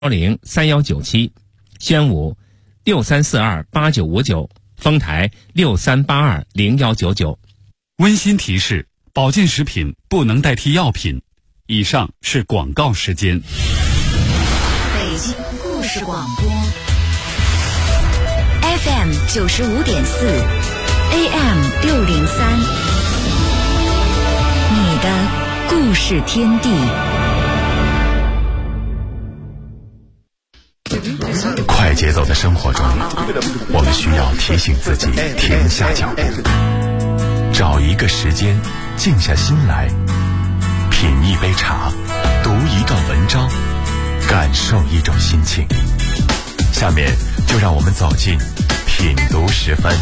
03197，宣武63428959，丰台63820199。 温馨提示：保健食品不能代替药品。以上是广告时间。 北京故事广播 FM 95.4 AM 603，你的故事天地。 快节奏的生活中，我们需要提醒自己停下脚步，找一个时间静下心来，品一杯茶，读一段文章，感受一种心情。下面就让我们走进品读时分。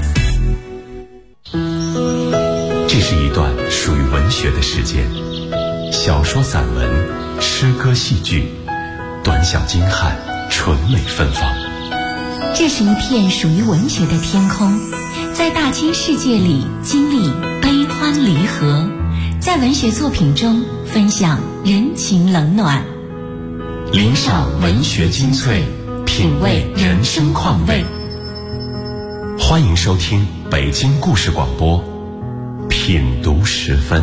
这是一段属于文学的时间，小说、散文、诗歌、戏剧，短小精悍，纯美芬芳。 这是一片属于文学的天空，在大千世界里经历悲欢离合，在文学作品中分享人情冷暖， 领赏文学精粹，品味人生况味。欢迎收听北京故事广播品读时分。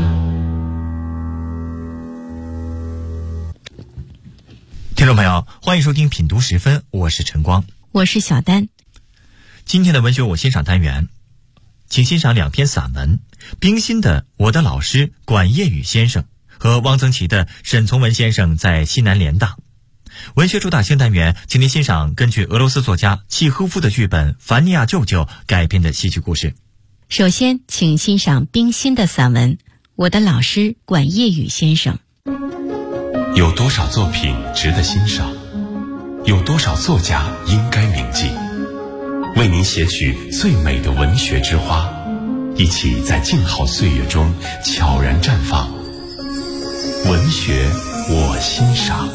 听众朋友，欢迎收听品读时分，我是晨光， 我是小丹。 今天的文学我欣赏单元，请欣赏两篇散文：冰心的《我的老师管业宇先生》和汪曾祺的《沈从文先生在西南联大》。文学主打星单元，请您欣赏根据俄罗斯作家契诃夫的剧本《凡尼亚舅舅》改编的戏剧故事。 首先，请欣赏冰心的散文《我的老师管业宇先生》。 有多少作品值得欣赏？有多少作家应该铭记？为您写取最美的文学之花，一起在静好岁月中悄然绽放。文学我欣赏。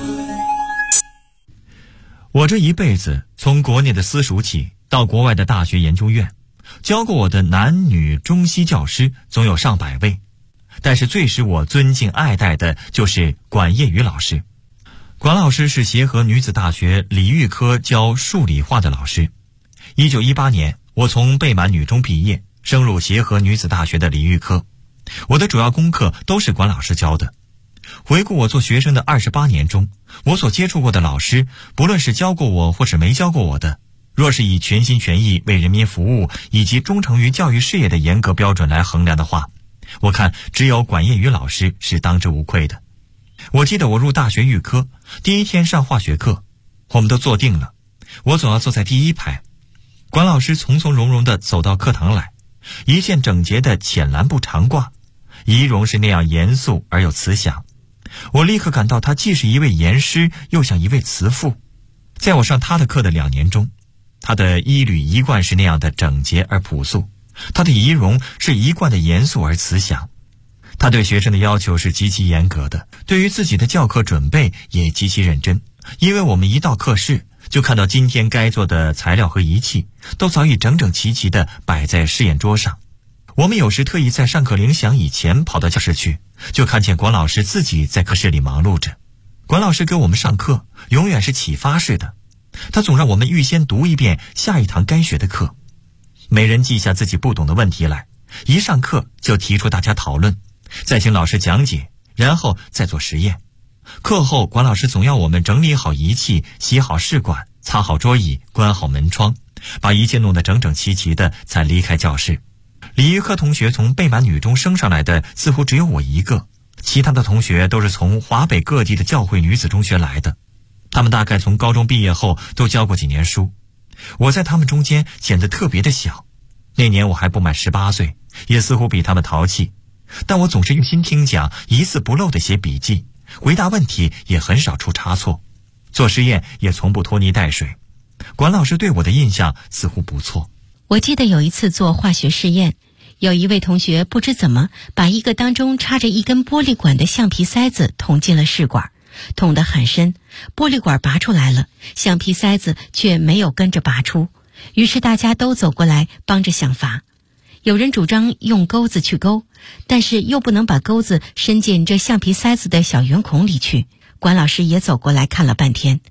我这一辈子，从国内的私塾起到国外的大学研究院，教过我的男女中西教师总有上百位，但是最使我尊敬爱戴的就是管业宇老师。管老师是协和女子大学理育科教数理化的老师。1918年，我从贝满女中毕业，升入协和女子大学的理育科。我的主要功课都是管老师教的。回顾我做学生的28年中，我所接触过的老师，不论是教过我或是没教过我的，若是以全心全意为人民服务以及忠诚于教育事业的严格标准来衡量的话，我看只有管业宇老师是当之无愧的。我记得我入大学预科第一天上化学课，我们都坐定了，我总要坐在第一排。管老师从从容容地走到课堂来，一件整洁的浅蓝布长褂，仪容是那样严肃而又慈祥。我立刻感到他既是一位严师，又像一位慈父。在我上他的课的2年中，他的衣履一贯是那样的整洁而朴素，他的仪容是一贯的严肃而慈祥。他对学生的要求是极其严格的，对于自己的教课准备也极其认真。因为我们一到课室，就看到今天该做的材料和仪器都早已整整齐齐地摆在试验桌上。我们有时特意在上课铃响以前跑到教室去，就看见管老师自己在课室里忙碌着。管老师给我们上课永远是启发式的，他总让我们预先读一遍下一堂该学的课，每人记下自己不懂的问题来，一上课就提出大家讨论，再请老师讲解，然后再做实验。课后管老师总要我们整理好仪器，洗好试管，擦好桌椅，关好门窗，把一切弄得整整齐齐的才离开教室。理育科同学从贝满女中升上来的似乎只有我一个，其他的同学都是从华北各地的教会女子中学来的，他们大概从高中毕业后都教过几年书。我在他们中间显得特别的小，那年我还不满18岁，也似乎比他们淘气，但我总是用心听讲，一字不漏地写笔记，回答问题也很少出差错，做实验也从不拖泥带水。管老师对我的印象似乎不错。 我记得有一次做化学试验，有一位同学不知怎么把一个当中插着一根玻璃管的橡皮塞子捅进了试管，捅得很深，玻璃管拔出来了，橡皮塞子却没有跟着拔出，于是大家都走过来帮着想法。有人主张用钩子去钩，但是又不能把钩子伸进这橡皮塞子的小圆孔里去。管老师也走过来看了半天，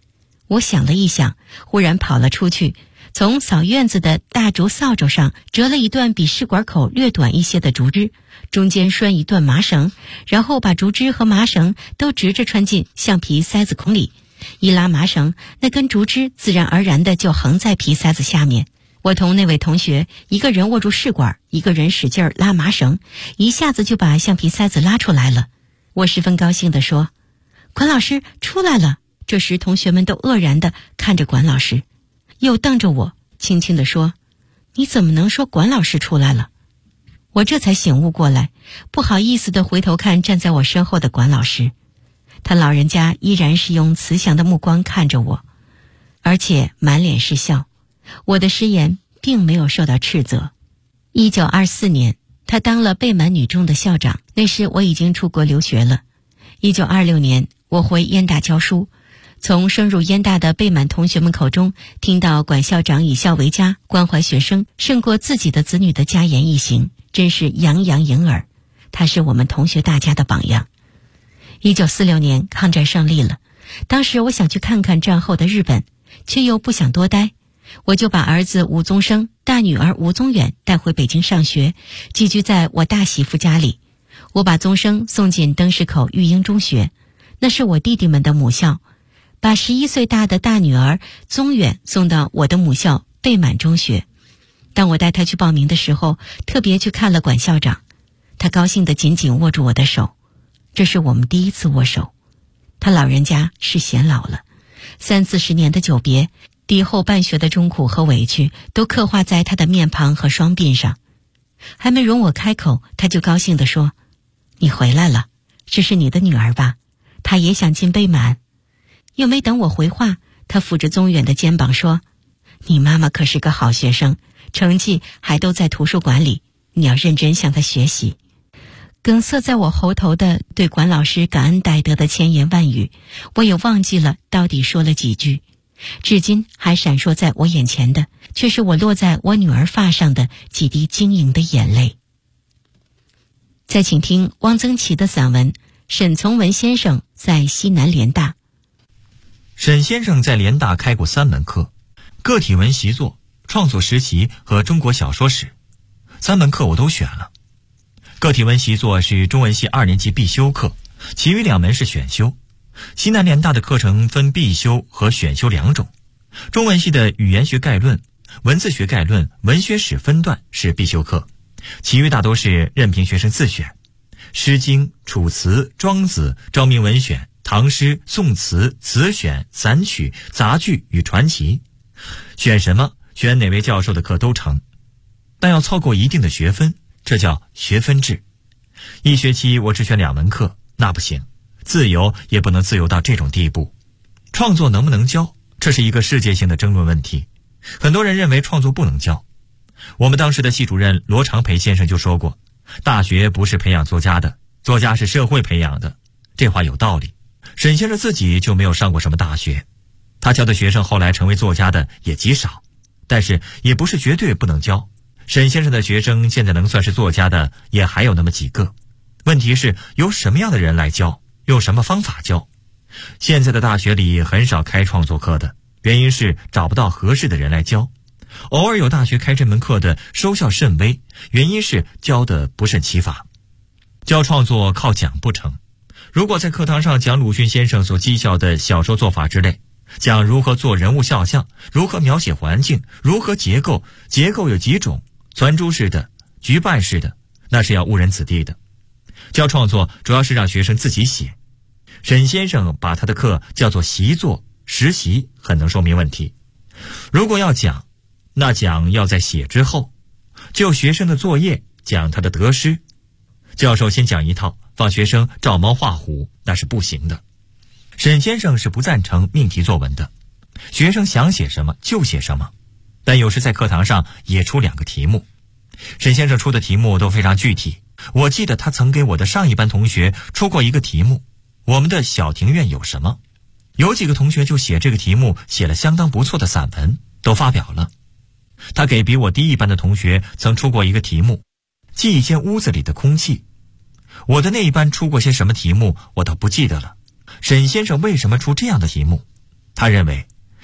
我想了一想，忽然跑了出去，从扫院子的大竹扫帚上折了一段比试管口略短一些的竹枝，中间拴一段麻绳，然后把竹枝和麻绳都直着穿进橡皮塞子孔里，一拉麻绳，那根竹枝自然而然的就横在皮塞子下面。我同那位同学，一个人握住试管，一个人使劲拉麻绳，一下子就把橡皮塞子拉出来了。我十分高兴地说：“管老师出来了！”这时同学们都愕然地看着管老师，又瞪着我，轻轻地说：“你怎么能说管老师出来了？”我这才醒悟过来，不好意思地回头看站在我身后的管老师，他老人家依然是用慈祥的目光看着我，而且满脸是笑。我的失言并没有受到斥责。1924年，他当了贝满女中的校长，那时我已经出国留学了。1926年，我回燕大教书，从升入燕大的贝满同学们口中听到管校长以校为家，关怀学生胜过自己的子女的佳言一行，真是洋洋盈耳。他是我们同学大家的榜样。1946年，抗战胜利了，当时我想去看看战后的日本，却又不想多待，我就把儿子吴宗生、大女儿吴宗远带回北京上学，寄居在我大媳妇家里。我把宗生送进灯市口育英中学，那是我弟弟们的母校，把11岁大的大女儿宗远送到我的母校贝满中学。当我带他去报名的时候，特别去看了管校长，他高兴地紧紧握住我的手，这是我们第一次握手。他老人家是显老了，30-40年的久别，敌后办学的忠苦和委屈都刻画在他的面庞和双鬓上。还没容我开口，他就高兴地说：“你回来了，这是你的女儿吧？她也想进贝满。”又没等我回话，他抚着宗远的肩膀说：“你妈妈可是个好学生，成绩还都在图书馆里，你要认真向她学习。”梗塞在我喉头的对管老师感恩戴德的千言万语，我也忘记了到底说了几句，至今还闪烁在我眼前的，却是我落在我女儿发上的几滴晶莹的眼泪。再请听汪曾祺的散文《沈从文先生在西南联大》。 沈先生在联大开过3门课，个体文习作、创作实习和中国小说史，3门课我都选了。个体文习作是中文系2年级必修课，其余2门是选修。西南联大的课程分必修和选修2种，中文系的语言学概论、文字学概论、文学史分段是必修课，其余大都是任凭学生自选。诗经、楚辞、庄子、昭明文选、唐诗、宋词、词选、散曲、杂剧与传奇，选什么选哪位教授的课都成，但要凑够一定的学分，这叫学分制。一学期我只选2门课，那不行，自由也不能自由到这种地步。创作能不能教，这是一个世界性的争论问题。很多人认为创作不能教。我们当时的系主任罗长培先生就说过，大学不是培养作家的，作家是社会培养的。这话有道理。沈先生自己就没有上过什么大学，他教的学生后来成为作家的也极少，但是也不是绝对不能教。沈先生的学生现在能算是作家的也还有那么几个，问题是由什么样的人来教，用什么方法教。现在的大学里很少开创作课的，原因是找不到合适的人来教。偶尔有大学开这门课的，收效甚微，原因是教的不甚其法。教创作靠讲不成。如果在课堂上讲鲁迅先生所讥笑的小说做法之类，讲如何做人物肖像，如何描写环境，如何结构有几种，攒珠式的、局办式的，那是要误人子弟的。教创作主要是让学生自己写。沈先生把他的课叫做习作、实习，很能说明问题。如果要讲，那讲要在写之后，就学生的作业讲他的得失。教授先讲一套，放学生照猫画虎，那是不行的。沈先生是不赞成命题作文的，学生想写什么就写什么，但有时在课堂上也出2个题目。沈先生出的题目都非常具体，我记得他曾给我的上一班同学出过一个题目，我们的小庭院有什么？有几个同学就写这个题目，写了相当不错的散文，都发表了。他给比我低一班的同学曾出过一个题目，记一间屋子里的空气。我的那一班出过些什么题目我倒不记得了。沈先生为什么出这样的题目？他认为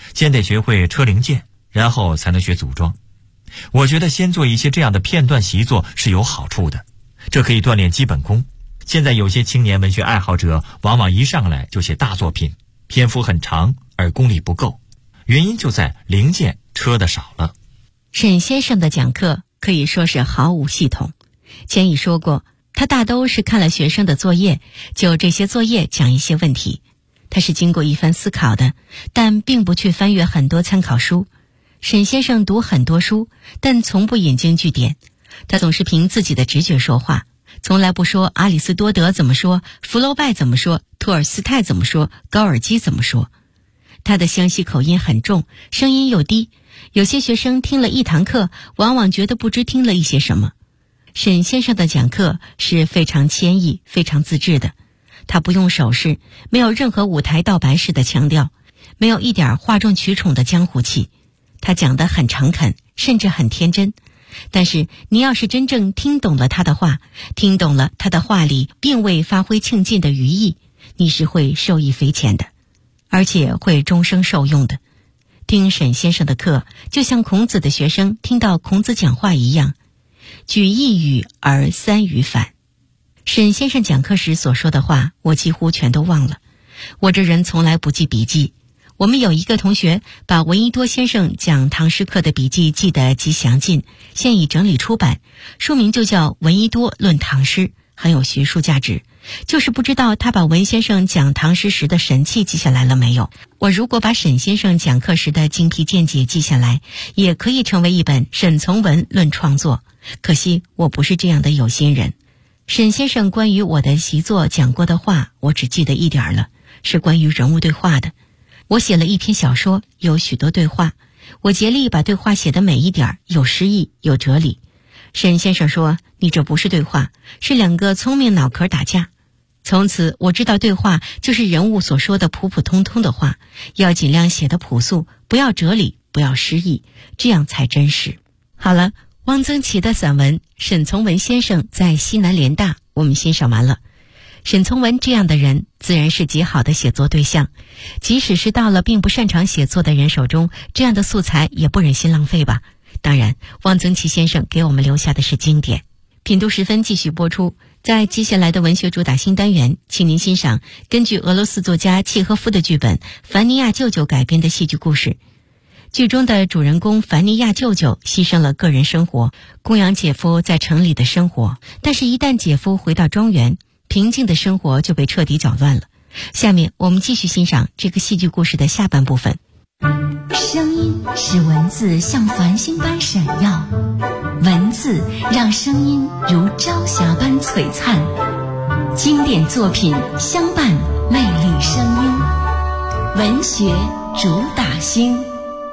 先得学会车零件，然后才能学组装。我觉得先做一些这样的片段习作是有好处的，这可以锻炼基本功。现在有些青年文学爱好者往往一上来就写大作品，篇幅很长而功力不够，原因就在零件车的少了。 沈先生的讲课可以说是毫无系统。前已说过，他大都是看了学生的作业，就这些作业讲一些问题。他是经过一番思考的，但并不去翻阅很多参考书。沈先生读很多书，但从不引经据典。他总是凭自己的直觉说话，从来不说阿里斯多德怎么说，福楼拜怎么说，托尔斯泰怎么说，高尔基怎么说。他的湘西口音很重，声音又低，有些学生听了一堂课，往往觉得不知听了一些什么。沈先生的讲课是非常谦抑、非常自制的，他不用手势，没有任何舞台道白式的腔调，没有一点哗众取宠的江湖气。他讲得很诚恳，甚至很天真。但是你要是真正听懂了他的话，听懂了他的话里并未发挥庆尽的余意，你是会受益匪浅的，而且会终生受用的。听沈先生的课，就像孔子的学生听到孔子讲话一样，举一语而三语反。沈先生讲课时所说的话，我几乎全都忘了。我这人从来不记笔记。我们有一个同学把闻一多先生讲唐诗课的笔记记得极详尽，现已整理出版，书名就叫《闻一多论唐诗》，很有学术价值。就是不知道他把文先生讲唐诗时的神气记下来了没有。我如果把沈先生讲课时的精辟见解记下来，也可以成为一本沈从文论创作。可惜我不是这样的有心人。沈先生关于我的习作讲过的话，我只记得一点了，是关于人物对话的。我写了一篇小说，有许多对话，我竭力把对话写得美一点，有诗意，有哲理。沈先生说，你这不是对话，是两个聪明脑壳打架。从此我知道对话就是人物所说的普普通通的话，要尽量写得朴素，不要哲理，不要诗意，这样才真实。好了，汪曾祺的散文《沈从文先生在西南联大》我们欣赏完了。沈从文这样的人自然是极好的写作对象，即使是到了并不擅长写作的人手中，这样的素材也不忍心浪费吧。当然，汪曾祺先生给我们留下的是经典。品读时分继续播出，在接下来的文学主打新单元，请您欣赏根据俄罗斯作家契诃夫的剧本《凡尼亚舅舅》改编的戏剧故事。剧中的主人公凡尼亚舅舅牺牲了个人生活，供养姐夫在城里的生活，但是一旦姐夫回到庄园，平静的生活就被彻底搅乱了。下面我们继续欣赏这个戏剧故事的下半部分。 声音使文字像繁星般闪耀，文字让声音如朝霞般璀璨。经典作品相伴魅力声音，文学主打星。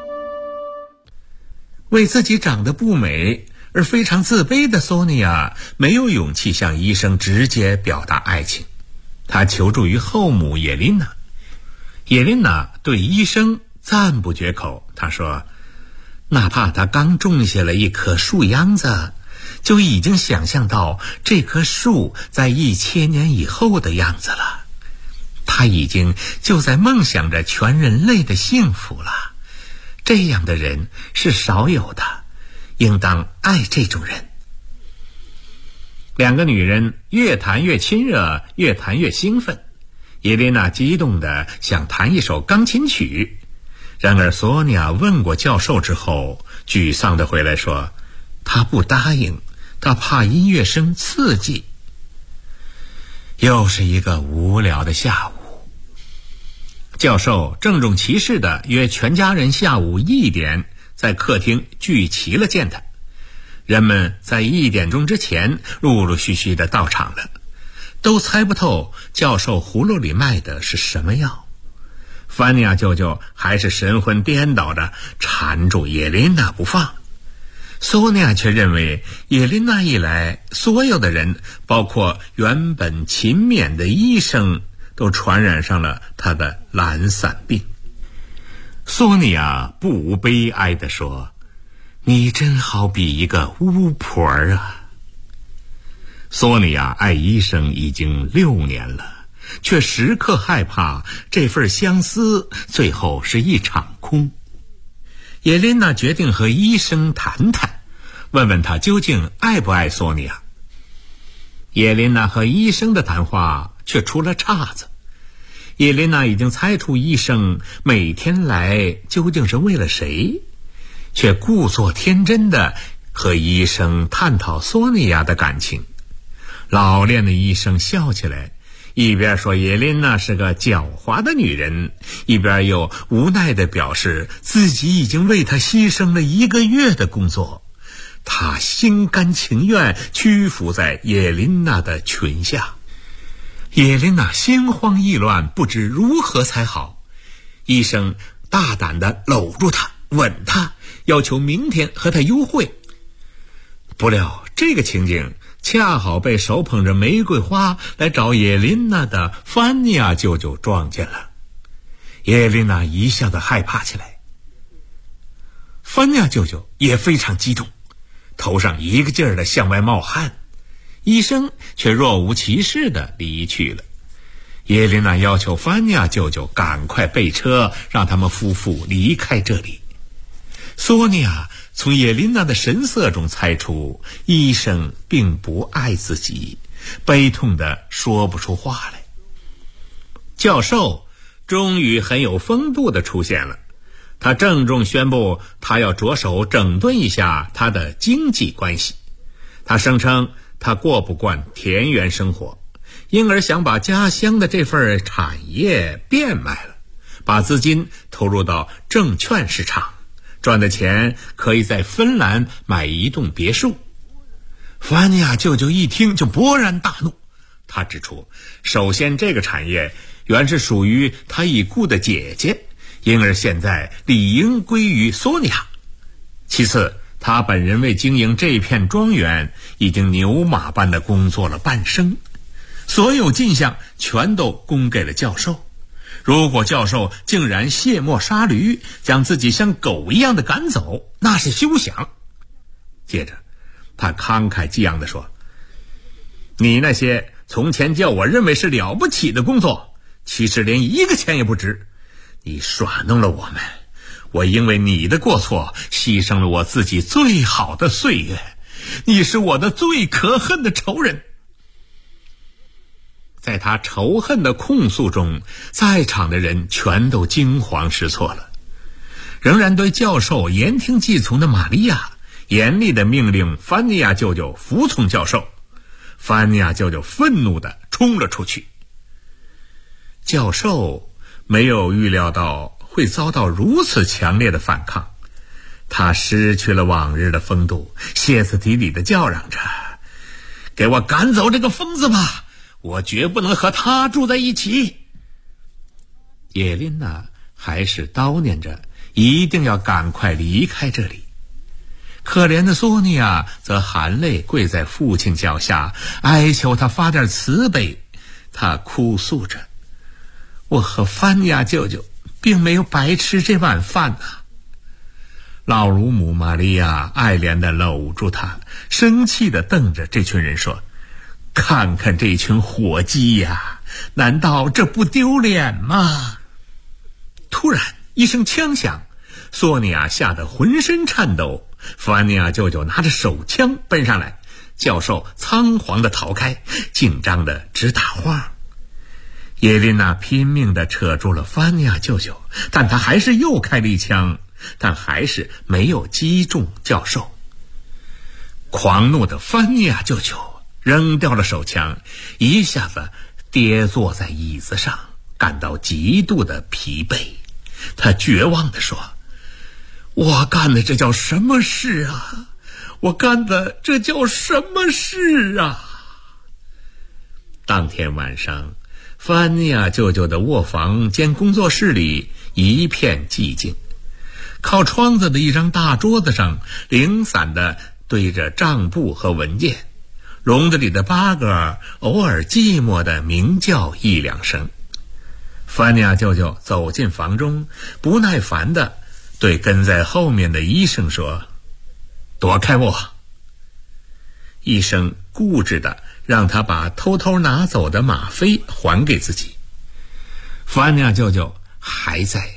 为自己长得不美而非常自卑的索尼娅没有勇气向医生直接表达爱情，她求助于后母叶琳娜。叶琳娜对医生赞不绝口，她说哪怕他刚种下了一棵树秧子，就已经想象到这棵树在1000年以后的样子了。他已经就在梦想着全人类的幸福了。这样的人是少有的，应当爱这种人。两个女人越谈越亲热，越谈越兴奋。叶琳娜激动地想弹一首钢琴曲，然而索尼娅问过教授之后，沮丧地回来说她不答应，她怕音乐声刺激。又是一个无聊的下午，教授郑重其事地约全家人下午1点在客厅聚齐了见他。人们在1点钟之前陆陆续续地到场了，都猜不透教授葫芦里卖的是什么药。凡尼亚舅舅还是神魂颠倒地缠住叶琳娜不放。索尼娅却认为叶琳娜一来，所有的人，包括原本勤勉的医生，都传染上了他的懒散病。索尼娅不无悲哀地说，你真好比一个巫婆啊。索尼娅爱医生已经6年了，却时刻害怕这份相思最后是一场空。叶琳娜决定和医生谈谈，问问他究竟爱不爱索尼娅。叶琳娜和医生的谈话却出了岔子。叶琳娜已经猜出医生每天来究竟是为了谁，却故作天真的和医生探讨索尼娅的感情。老练的医生笑起来，一边说叶琳娜是个狡猾的女人，一边又无奈地表示自己已经为她牺牲了1个月的工作，他心甘情愿屈服在叶琳娜的裙下。叶琳娜心慌意乱，不知如何才好。医生大胆地搂住她，吻她，要求明天和她幽会。不料这个情景恰好被手捧着玫瑰花来找叶琳娜的范尼亚舅舅撞见了。叶琳娜一下子害怕起来，范尼亚舅舅也非常激动，头上一个劲儿地向外冒汗。医生却若无其事地离去了。叶琳娜要求范尼亚舅舅赶快备车，让他们夫妇离开这里。索尼娅从叶琳娜的神色中猜出医生并不爱自己，悲痛地说不出话来。教授终于很有风度地出现了，他郑重宣布他要着手整顿一下他的经济关系。他声称他过不惯田园生活，因而想把家乡的这份产业变卖了，把资金投入到证券市场，赚的钱可以在芬兰买一栋别墅。范尼亚舅舅一听就勃然大怒，他指出，首先这个产业原是属于他已故的姐姐，因而现在理应归于索尼娅。其次，他本人为经营这片庄园已经牛马般的工作了半生，所有进项全都供给了教授。如果教授竟然卸磨杀驴，将自己像狗一样的赶走，那是休想。接着他慷慨激昂地说，你那些从前叫我认为是了不起的工作，其实连1个钱也不值。你耍弄了我们，我因为你的过错牺牲了我自己最好的岁月，你是我的最可恨的仇人。在他仇恨的控诉中，在场的人全都惊慌失措了。仍然对教授言听计从的玛利亚严厉地命令范尼亚舅舅服从教授。范尼亚舅舅愤怒地冲了出去。教授没有预料到会遭到如此强烈的反抗，他失去了往日的风度，歇斯底里地叫嚷着，给我赶走这个疯子吧，我绝不能和他住在一起。叶琳娜还是叨念着一定要赶快离开这里。可怜的索尼娅则含泪跪在父亲脚下，哀求他发点慈悲。他哭诉着，我和范尼亚舅舅并没有白吃这碗饭啊。老乳母玛利亚爱怜地搂住他，生气地瞪着这群人说，看看这群火鸡呀，难道这不丢脸吗？突然一声枪响，索尼娅吓得浑身颤抖，范尼亚舅舅拿着手枪奔上来，教授仓皇地逃开，紧张地直打晃。叶琳娜拼命地扯住了范尼亚舅舅，但他还是又开了一枪，但还是没有击中教授。狂怒的范尼亚舅舅扔掉了手枪，一下子跌坐在椅子上，感到极度的疲惫。他绝望地说，我干的这叫什么事啊？我干的这叫什么事啊？当天晚上，范尼亚舅舅的卧房兼工作室里一片寂静，靠窗子的一张大桌子上零散地堆着账簿和文件，笼子里的八哥偶尔寂寞地鸣叫1、2声。范尼亚舅舅走进房中，不耐烦地对跟在后面的医生说，躲开我。医生固执地让他把偷偷拿走的吗啡还给自己。范尼亚舅舅还在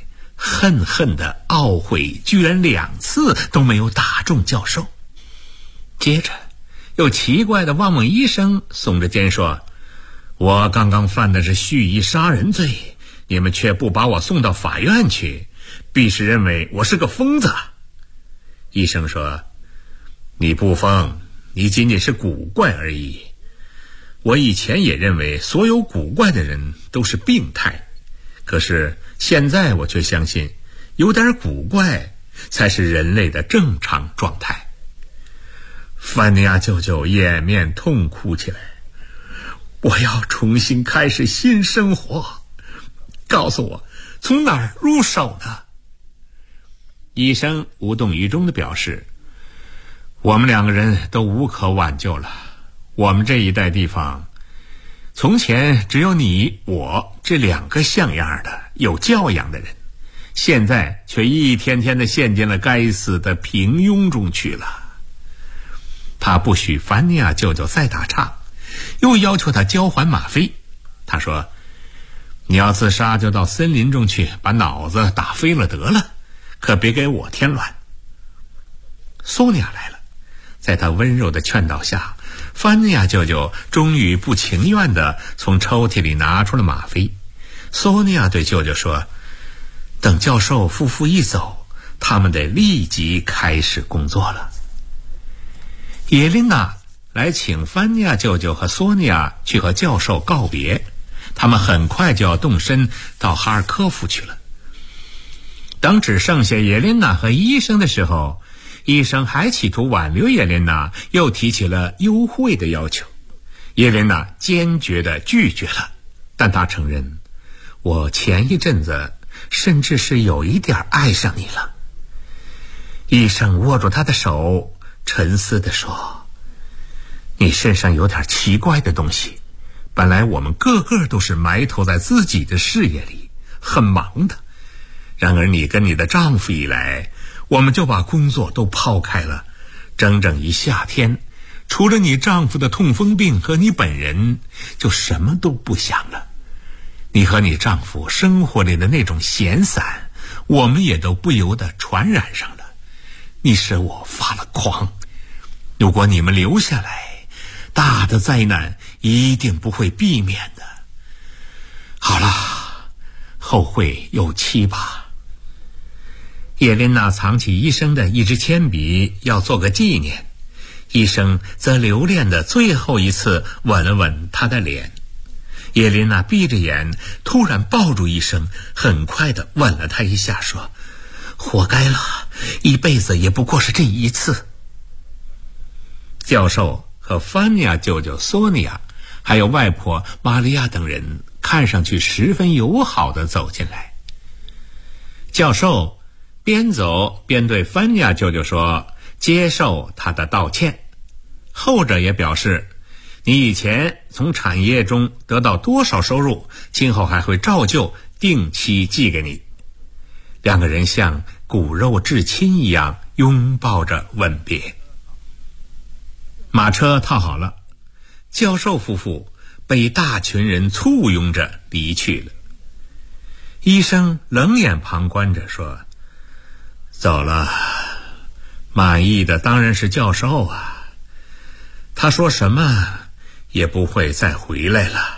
恨恨的懊悔，居然2次都没有打中教授。接着又奇怪的望望医生，耸着肩说：我刚刚犯的是蓄意杀人罪，你们却不把我送到法院去，必是认为我是个疯子。医生说：你不疯，你仅仅是古怪而已。我以前也认为所有古怪的人都是病态，可是现在我却相信有点古怪才是人类的正常状态。范尼亚舅舅掩面痛哭起来：我要重新开始新生活，告诉我从哪儿入手呢？医生无动于衷地表示：我们2个人都无可挽救了。我们这一带地方从前只有你我这2个像样的有教养的人，现在却一天天地陷进了该死的平庸中去了。他不许凡尼亚舅舅再打岔，又要求他交还吗啡。他说：你要自杀就到森林中去，把脑子打飞了得了，可别给我添乱。索尼娅来了，在他温柔的劝导下，凡尼亚舅舅终于不情愿地从抽屉里拿出了吗啡。索尼娅对舅舅说：等教授夫妇一走，他们得立即开始工作了。叶琳娜来请凡尼亚舅舅和索尼娅去和教授告别，他们很快就要动身到哈尔科夫去了。当只剩下叶琳娜和医生的时候，医生还企图挽留叶琳娜，又提起了优惠的要求。叶琳娜坚决地拒绝了，但她承认：我前一阵子甚至是有一点爱上你了。医生握住她的手，沉思地说：你身上有点奇怪的东西，本来我们个个都是埋头在自己的事业里，很忙的，然而你跟你的丈夫一来，我们就把工作都抛开了，整整一夏天，除了你丈夫的痛风病和你本人，就什么都不想了。你和你丈夫生活里的那种闲散，我们也都不由得传染上了。你使我发了狂，如果你们留下来，大的灾难一定不会避免的。好了，后会有期吧。叶琳娜藏起医生的一支铅笔，要做个纪念。医生则留恋的最后一次吻了吻她的脸。叶琳娜闭着眼，突然抱住医生，很快地吻了他一下，说：活该了，一辈子也不过是这一次。教授和凡尼亚舅舅索尼娅还有外婆玛利亚等人看上去十分友好地走进来。教授边走边对凡尼亚舅舅说：接受他的道歉。后者也表示：你以前从产业中得到多少收入，今后还会照旧定期寄给你。2个人像骨肉至亲一样拥抱着吻别。马车套好了，教授夫妇被一大群人簇拥着离去了。医生冷眼旁观着说：走了，满意的当然是教授啊，他说什么也不会再回来了。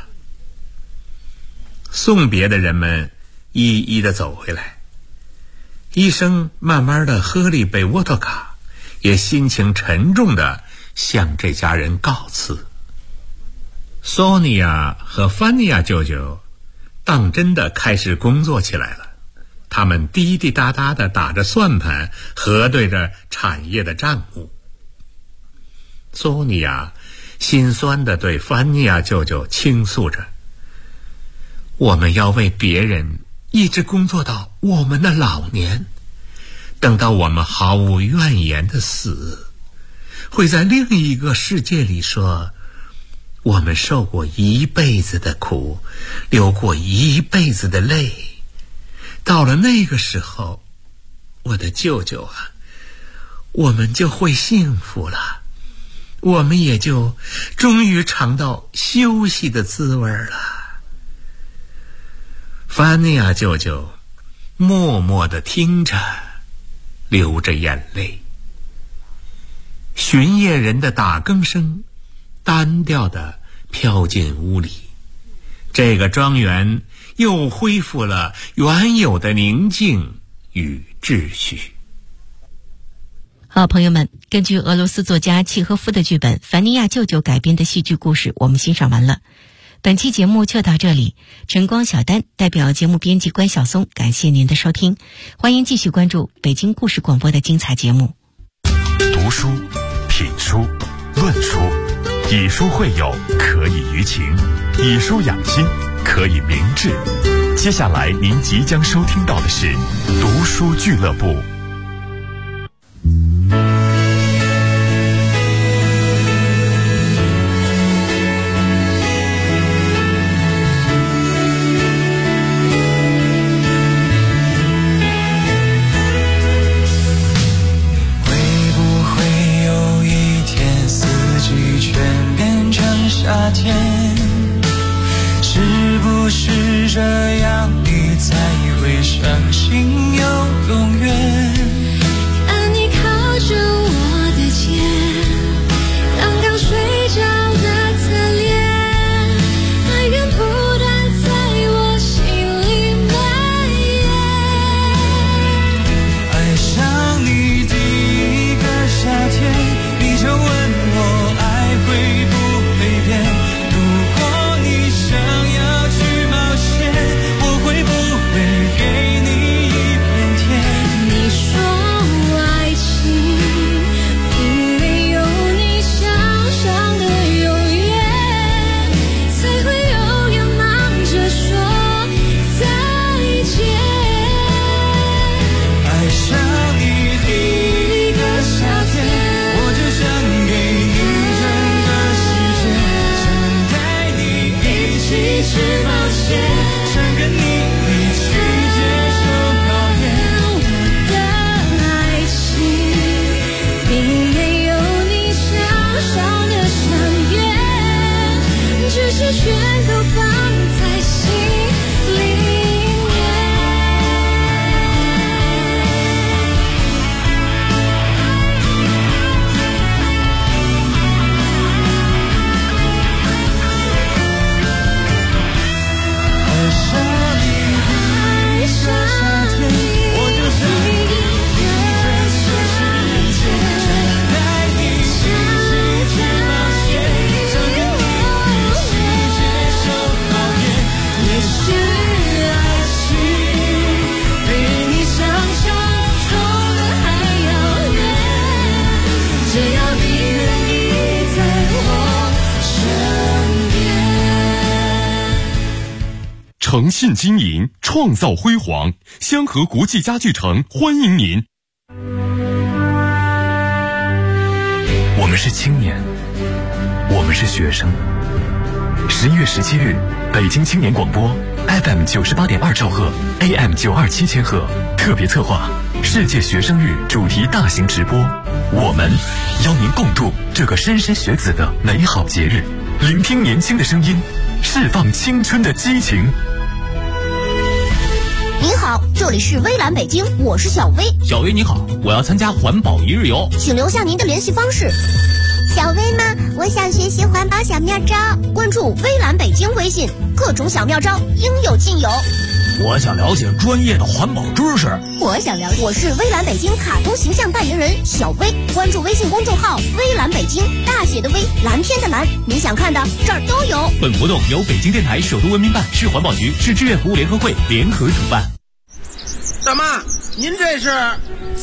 送别的人们一一的走回来，医生慢慢的喝了一杯沃特卡，也心情沉重的向这家人告辞。索尼娅和凡尼亚舅舅当真的开始工作起来了，他们滴滴答答的打着算盘，核对着产业的账目。索尼娅心酸地对凡尼亚舅舅倾诉着：我们要为别人一直工作到我们的老年，等到我们毫无怨言的死，会在另一个世界里说：我们受过一辈子的苦，流过一辈子的泪，到了那个时候，我的舅舅啊，我们就会幸福了，我们也就终于尝到休息的滋味了。凡尼亚舅舅默默地听着，流着眼泪。巡夜人的打更声单调地飘进屋里，这个庄园又恢复了原有的宁静与秩序。 好，朋友们，根据俄罗斯作家契诃夫的剧本《凡尼亚舅舅》改编的戏剧故事我们欣赏完了。本期节目就到这里，晨光小丹代表节目编辑关晓松感谢您的收听，欢迎继续关注北京故事广播的精彩节目。 读书、品书、论书，以书会友，可以娱情；以书养心，可以明志。接下来您即将收听到的是读书俱乐部。 夏天，是不是这样你才会相信有永远？ 当你靠着我的肩，刚刚睡着的侧脸，爱人不断在我心里蔓延。 爱上你第一个夏天，你就问我爱会不如果你想要去冒险，我会不会给你一片天？ 你说爱情并没有你想象的永远，才会有人忙着说再见。 爱上你第一个夏天，我就想给你整个世界，一起冒险，想跟你一起接受考验。 我的爱情并没有你想象的深远，只是全都放在心里面。 爱上你第一个夏天，我就想给你整个世界，想带你一起去冒险，想跟你一起接受考验。也许爱情比你想象中的还要远，只要你愿意在我身边。 诚信经营，创造辉煌。香河国际家具城欢迎您。我们是青年，我们是学生。11月17日，北京青年广播 FM 98.2兆赫 AM 927千赫特别策划世界学生日主题大型直播，我们邀您共度这个莘莘学子的美好节日，聆听年轻的声音，释放青春的激情。 您好，这里是微蓝北京，我是小薇。 小薇你好，我要参加环保一日游， 请留下您的联系方式。 小薇吗？我想学习环保小妙招， 关注微蓝北京微信，各种小妙招应有尽有。 我想了解专业的环保知识。 我想了解，我是微蓝北京卡通形象代言人小薇，关注微信公众号微蓝北京，大写的微，蓝天的蓝，你想看的这儿都有。 本活动由北京电台首都文明办、市环保局、市志愿服务联合会联合主办。 大妈，您这是？